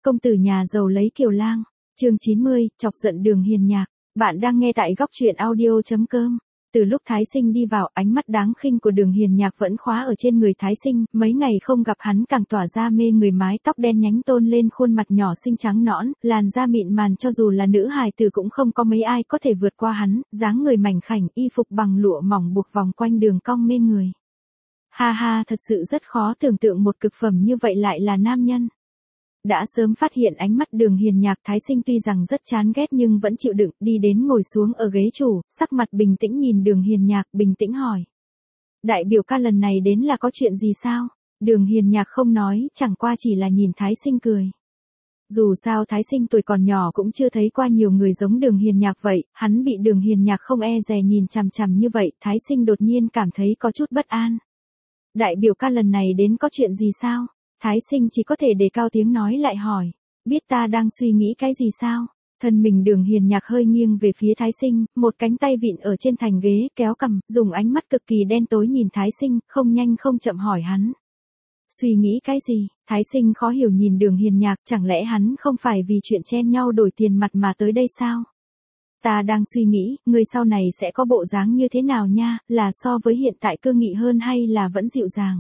Công tử nhà giàu lấy kiều lang. Chương 90, chọc giận Đường Hiền Nhạc. Bạn đang nghe tại góc truyện audio.com. Từ lúc Thái Sinh đi vào, ánh mắt đáng khinh của Đường Hiền Nhạc vẫn khóa ở trên người Thái Sinh, mấy ngày không gặp hắn càng tỏa ra mê người, mái tóc đen nhánh tôn lên khuôn mặt nhỏ xinh trắng nõn, làn da mịn màn, cho dù là nữ hài tử cũng không có mấy ai có thể vượt qua hắn, dáng người mảnh khảnh, y phục bằng lụa mỏng buộc vòng quanh đường cong mê người. Ha ha, thật sự rất khó tưởng tượng một cực phẩm như vậy lại là nam nhân. Đã sớm phát hiện ánh mắt Đường Hiền Nhạc, Thái Sinh tuy rằng rất chán ghét nhưng vẫn chịu đựng, đi đến ngồi xuống ở ghế chủ, sắc mặt bình tĩnh nhìn Đường Hiền Nhạc, bình tĩnh hỏi. Đại biểu ca lần này đến là có chuyện gì sao? Đường Hiền Nhạc không nói, chẳng qua chỉ là nhìn Thái Sinh cười. Dù sao Thái Sinh tuổi còn nhỏ cũng chưa thấy qua nhiều người giống Đường Hiền Nhạc vậy, hắn bị Đường Hiền Nhạc không e dè nhìn chằm chằm như vậy, Thái Sinh đột nhiên cảm thấy có chút bất an. Đại biểu ca lần này đến có chuyện gì sao? Thái Sinh chỉ có thể đề cao tiếng nói lại hỏi. Biết ta đang suy nghĩ cái gì sao? Thân mình Đường Hiền Nhạc hơi nghiêng về phía Thái Sinh, một cánh tay vịn ở trên thành ghế, kéo cằm, dùng ánh mắt cực kỳ đen tối nhìn Thái Sinh, không nhanh không chậm hỏi hắn. Suy nghĩ cái gì? Thái Sinh khó hiểu nhìn Đường Hiền Nhạc, chẳng lẽ hắn không phải vì chuyện chen nhau đổi tiền mặt mà tới đây sao? Ta đang suy nghĩ, người sau này sẽ có bộ dáng như thế nào nha, là so với hiện tại cương nghị hơn hay là vẫn dịu dàng?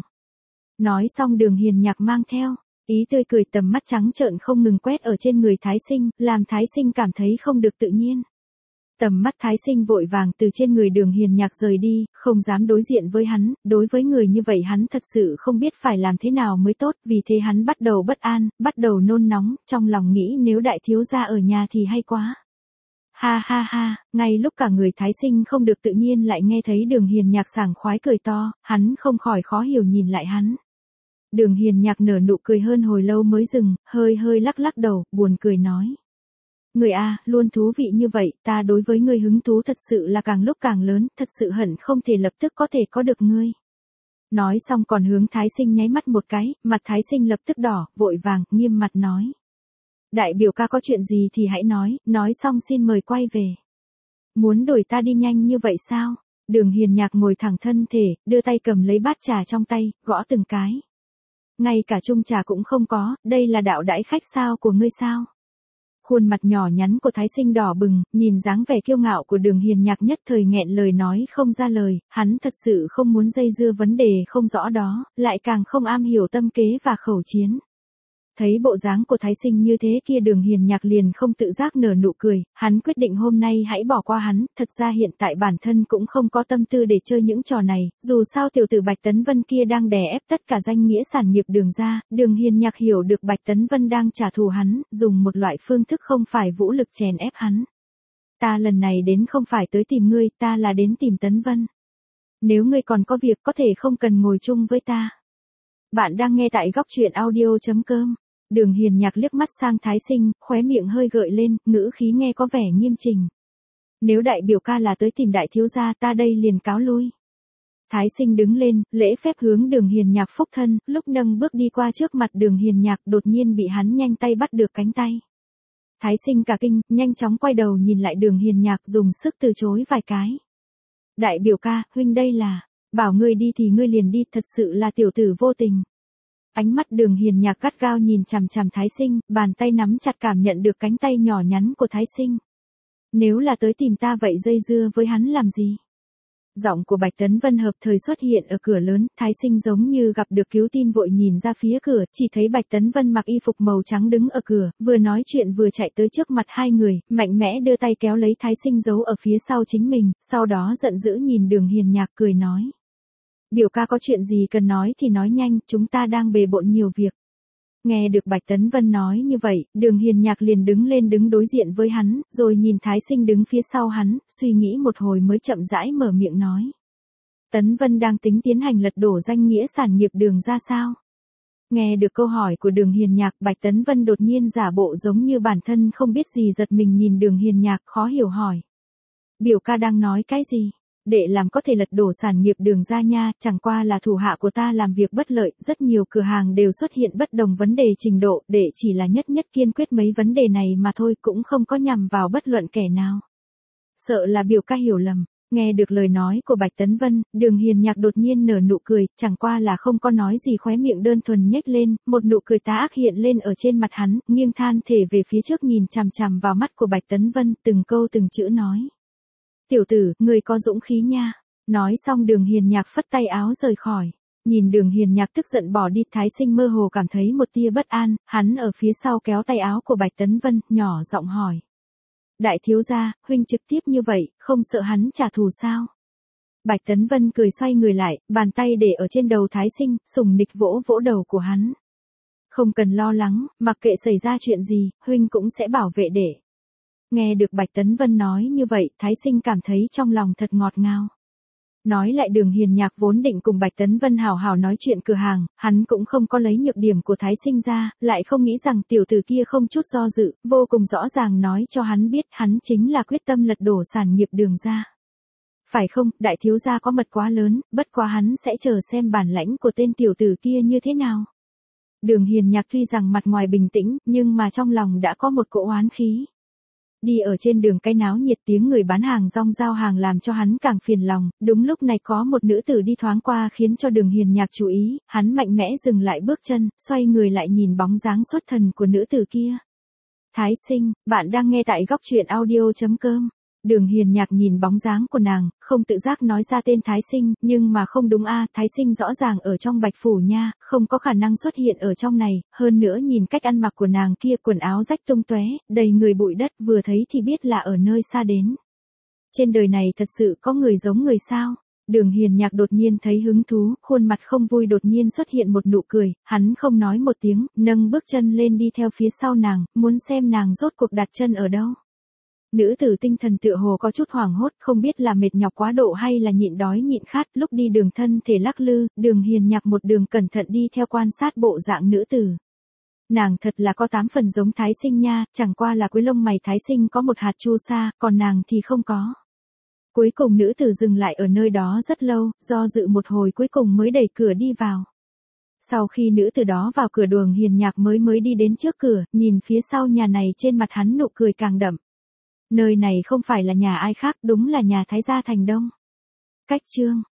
Nói xong Đường Hiền Nhạc mang theo ý tươi cười, tầm mắt trắng trợn không ngừng quét ở trên người Thái Sinh, làm Thái Sinh cảm thấy không được tự nhiên. Tầm mắt Thái Sinh vội vàng từ trên người Đường Hiền Nhạc rời đi, không dám đối diện với hắn, đối với người như vậy hắn thật sự không biết phải làm thế nào mới tốt, vì thế hắn bắt đầu bất an, bắt đầu nôn nóng, trong lòng nghĩ nếu đại thiếu gia ở nhà thì hay quá. Ha ha ha, ngay lúc cả người Thái Sinh không được tự nhiên lại nghe thấy Đường Hiền Nhạc sảng khoái cười to, hắn không khỏi khó hiểu nhìn lại hắn. Đường Hiền Nhạc nở nụ cười hơn hồi lâu mới dừng, hơi hơi lắc lắc đầu, buồn cười nói. Người à, luôn thú vị như vậy, ta đối với ngươi hứng thú thật sự là càng lúc càng lớn, thật sự hận không thể lập tức có thể có được ngươi. Nói xong còn hướng Thái Sinh nháy mắt một cái, mặt Thái Sinh lập tức đỏ, vội vàng, nghiêm mặt nói. Đại biểu ca có chuyện gì thì hãy nói xong xin mời quay về. Muốn đuổi ta đi nhanh như vậy sao? Đường Hiền Nhạc ngồi thẳng thân thể, đưa tay cầm lấy bát trà trong tay, gõ từng cái. Ngay cả chung trà cũng không có, đây là đạo đãi khách sao của ngươi sao? Khuôn mặt nhỏ nhắn của Thái Sinh đỏ bừng, nhìn dáng vẻ kiêu ngạo của Đường Hiền Nhạc nhất thời nghẹn lời nói không ra lời, hắn thật sự không muốn dây dưa vấn đề không rõ đó, lại càng không am hiểu tâm kế và khẩu chiến. Thấy bộ dáng của Thái Sinh như thế kia Đường Hiền Nhạc liền không tự giác nở nụ cười, hắn quyết định hôm nay hãy bỏ qua hắn, thật ra hiện tại bản thân cũng không có tâm tư để chơi những trò này, dù sao tiểu tử Bạch Tấn Vân kia đang đè ép tất cả danh nghĩa sản nghiệp Đường ra, Đường Hiền Nhạc hiểu được Bạch Tấn Vân đang trả thù hắn, dùng một loại phương thức không phải vũ lực chèn ép hắn. Ta lần này đến không phải tới tìm ngươi, ta là đến tìm Tấn Vân. Nếu ngươi còn có việc có thể không cần ngồi chung với ta. Bạn đang nghe tại góc truyện audio.com. Đường Hiền Nhạc liếc mắt sang Thái Sinh, khóe miệng hơi gợi lên, ngữ khí nghe có vẻ nghiêm chỉnh. Nếu đại biểu ca là tới tìm đại thiếu gia ta đây liền cáo lui. Thái Sinh đứng lên, lễ phép hướng Đường Hiền Nhạc phúc thân, lúc nâng bước đi qua trước mặt Đường Hiền Nhạc đột nhiên bị hắn nhanh tay bắt được cánh tay. Thái Sinh cả kinh, nhanh chóng quay đầu nhìn lại Đường Hiền Nhạc dùng sức từ chối vài cái. Đại biểu ca, huynh đây là, bảo ngươi đi thì ngươi liền đi, thật sự là tiểu tử vô tình. Ánh mắt Đường Hiền Nhạc gắt gao nhìn chằm chằm Thái Sinh, bàn tay nắm chặt cảm nhận được cánh tay nhỏ nhắn của Thái Sinh. Nếu là tới tìm ta vậy dây dưa với hắn làm gì? Giọng của Bạch Tấn Vân hợp thời xuất hiện ở cửa lớn, Thái Sinh giống như gặp được cứu tin vội nhìn ra phía cửa, chỉ thấy Bạch Tấn Vân mặc y phục màu trắng đứng ở cửa, vừa nói chuyện vừa chạy tới trước mặt hai người, mạnh mẽ đưa tay kéo lấy Thái Sinh giấu ở phía sau chính mình, sau đó giận dữ nhìn Đường Hiền Nhạc cười nói. Biểu ca có chuyện gì cần nói thì nói nhanh, chúng ta đang bề bộn nhiều việc. Nghe được Bạch Tấn Vân nói như vậy, Đường Hiền Nhạc liền đứng lên đứng đối diện với hắn, rồi nhìn Thái Sinh đứng phía sau hắn, suy nghĩ một hồi mới chậm rãi mở miệng nói. Tấn Vân đang tính tiến hành lật đổ danh nghĩa sản nghiệp Đường ra sao? Nghe được câu hỏi của Đường Hiền Nhạc, Bạch Tấn Vân đột nhiên giả bộ giống như bản thân không biết gì, giật mình nhìn Đường Hiền Nhạc khó hiểu hỏi. Biểu ca đang nói cái gì? Để làm có thể lật đổ sản nghiệp Đường ra nha, chẳng qua là thủ hạ của ta làm việc bất lợi, rất nhiều cửa hàng đều xuất hiện bất đồng vấn đề trình độ, để chỉ là nhất kiên quyết mấy vấn đề này mà thôi, cũng không có nhằm vào bất luận kẻ nào. Sợ là biểu ca hiểu lầm. Nghe được lời nói của Bạch Tấn Vân, Đường Hiền Nhạc đột nhiên nở nụ cười, chẳng qua là không có nói gì, khóe miệng đơn thuần nhếch lên, một nụ cười tà ác hiện lên ở trên mặt hắn, nghiêng than thể về phía trước nhìn chằm chằm vào mắt của Bạch Tấn Vân, từng câu từng chữ nói. Tiểu tử, người có dũng khí nha. Nói xong Đường Hiền Nhạc phất tay áo rời khỏi. Nhìn Đường Hiền Nhạc tức giận bỏ đi, Thái Sinh mơ hồ cảm thấy một tia bất an, hắn ở phía sau kéo tay áo của Bạch Tấn Vân, nhỏ giọng hỏi. Đại thiếu gia, huynh trực tiếp như vậy, không sợ hắn trả thù sao? Bạch Tấn Vân cười xoay người lại, bàn tay để ở trên đầu Thái Sinh, sủng nịch vỗ vỗ đầu của hắn. Không cần lo lắng, mặc kệ xảy ra chuyện gì, huynh cũng sẽ bảo vệ đệ. Nghe được Bạch Tấn Vân nói như vậy, Thái Sinh cảm thấy trong lòng thật ngọt ngào. Nói lại Đường Hiền Nhạc vốn định cùng Bạch Tấn Vân hào hào nói chuyện cửa hàng, hắn cũng không có lấy nhược điểm của Thái Sinh ra, lại không nghĩ rằng tiểu tử kia không chút do dự, vô cùng rõ ràng nói cho hắn biết hắn chính là quyết tâm lật đổ sản nghiệp Đường gia. Phải không, đại thiếu gia có mật quá lớn, bất quá hắn sẽ chờ xem bản lãnh của tên tiểu tử kia như thế nào. Đường Hiền Nhạc tuy rằng mặt ngoài bình tĩnh, nhưng mà trong lòng đã có một cỗ oán khí. Đi ở trên đường cái náo nhiệt, tiếng người bán hàng rong giao hàng làm cho hắn càng phiền lòng, đúng lúc này có một nữ tử đi thoáng qua khiến cho Đường Hiền Nhạc chú ý, hắn mạnh mẽ dừng lại bước chân, xoay người lại nhìn bóng dáng xuất thần của nữ tử kia. Thái Sinh, bạn đang nghe tại góc truyện audio.com. Đường Hiền Nhạc nhìn bóng dáng của nàng, không tự giác nói ra tên Thái Sinh, nhưng mà không đúng a, Thái Sinh rõ ràng ở trong Bạch Phủ nha, không có khả năng xuất hiện ở trong này, hơn nữa nhìn cách ăn mặc của nàng kia, quần áo rách tung tóe, đầy người bụi đất, vừa thấy thì biết là ở nơi xa đến. Trên đời này thật sự có người giống người sao? Đường Hiền Nhạc đột nhiên thấy hứng thú, khuôn mặt không vui đột nhiên xuất hiện một nụ cười, hắn không nói một tiếng, nâng bước chân lên đi theo phía sau nàng, muốn xem nàng rốt cuộc đặt chân ở đâu. Nữ tử tinh thần tựa hồ có chút hoảng hốt, không biết là mệt nhọc quá độ hay là nhịn đói nhịn khát, lúc đi đường thân thể lắc lư, Đường Hiền Nhạc một đường cẩn thận đi theo quan sát bộ dạng nữ tử. Nàng thật là có 8 phần giống Thái Sinh nha, chẳng qua là cuối lông mày Thái Sinh có một hạt chu sa, còn nàng thì không có. Cuối cùng nữ tử dừng lại ở nơi đó rất lâu, do dự một hồi cuối cùng mới đẩy cửa đi vào. Sau khi nữ tử đó vào cửa, Đường Hiền Nhạc mới đi đến trước cửa, nhìn phía sau nhà này, trên mặt hắn nụ cười càng đậm. Nơi này không phải là nhà ai khác, đúng là nhà Thái gia Thành Đông. Cách chương